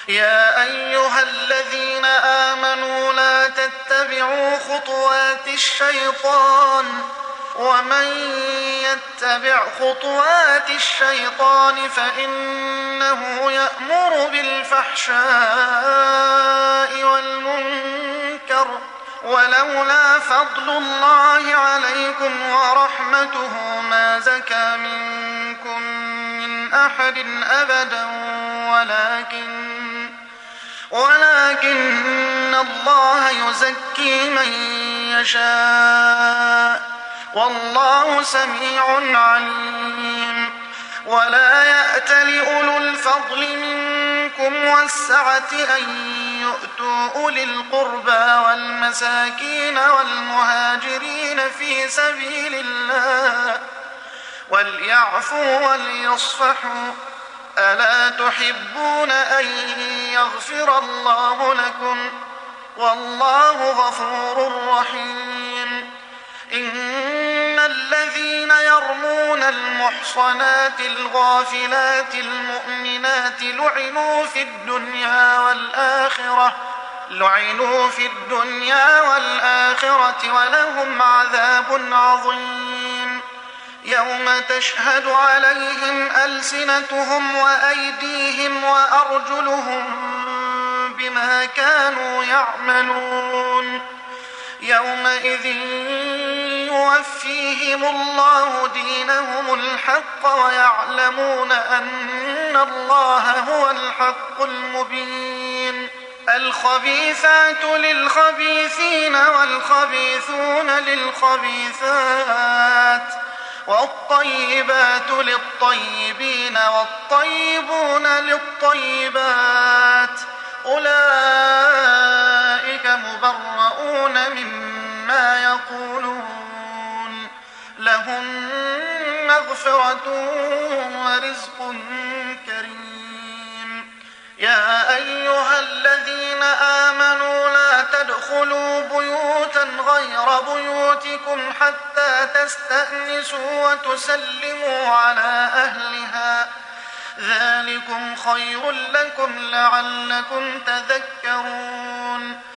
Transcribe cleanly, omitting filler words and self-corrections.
يا أيها الذين آمنوا لا تتبعوا خطوات الشيطان ومن يتبع خطوات الشيطان فإنه يأمر بالفحشاء والمنكر ولولا فضل الله عليكم ورحمته ما زكى منكم من أحد أبدا ولكن الله يزكي من يشاء والله سميع عليم. ولا يأتل أولو الفضل منكم والسعة أن يؤتوا أولي القربى والمساكين والمهاجرين في سبيل الله وليعفوا وليصفحوا ألا تحبون أن يغفر الله لكم والله غفور رحيم. إن الذين يرمون المحصنات الغافلات المؤمنات لعنوا في الدنيا والآخرة ولهم عذاب عظيم. يوم تشهد عليهم ألسنتهم وأيديهم وأرجلهم بما كانوا يعملون يومئذ يوفيهم الله دينهم الحق ويعلمون أن الله هو الحق المبين. الخبيثات للخبيثين والخبيثون للخبيثات والطيبات للطيبين والطيبون للطيبات أولئك مبرؤون مما يقولون لهم مغفرة ورزق كريم. يا أيها الذين آمنوا لا تدخلوا بيوتا غير بيوتكم حتى تستأنسوا وتسلموا على أهلها ذلكم خير لكم لعلكم تذكرون.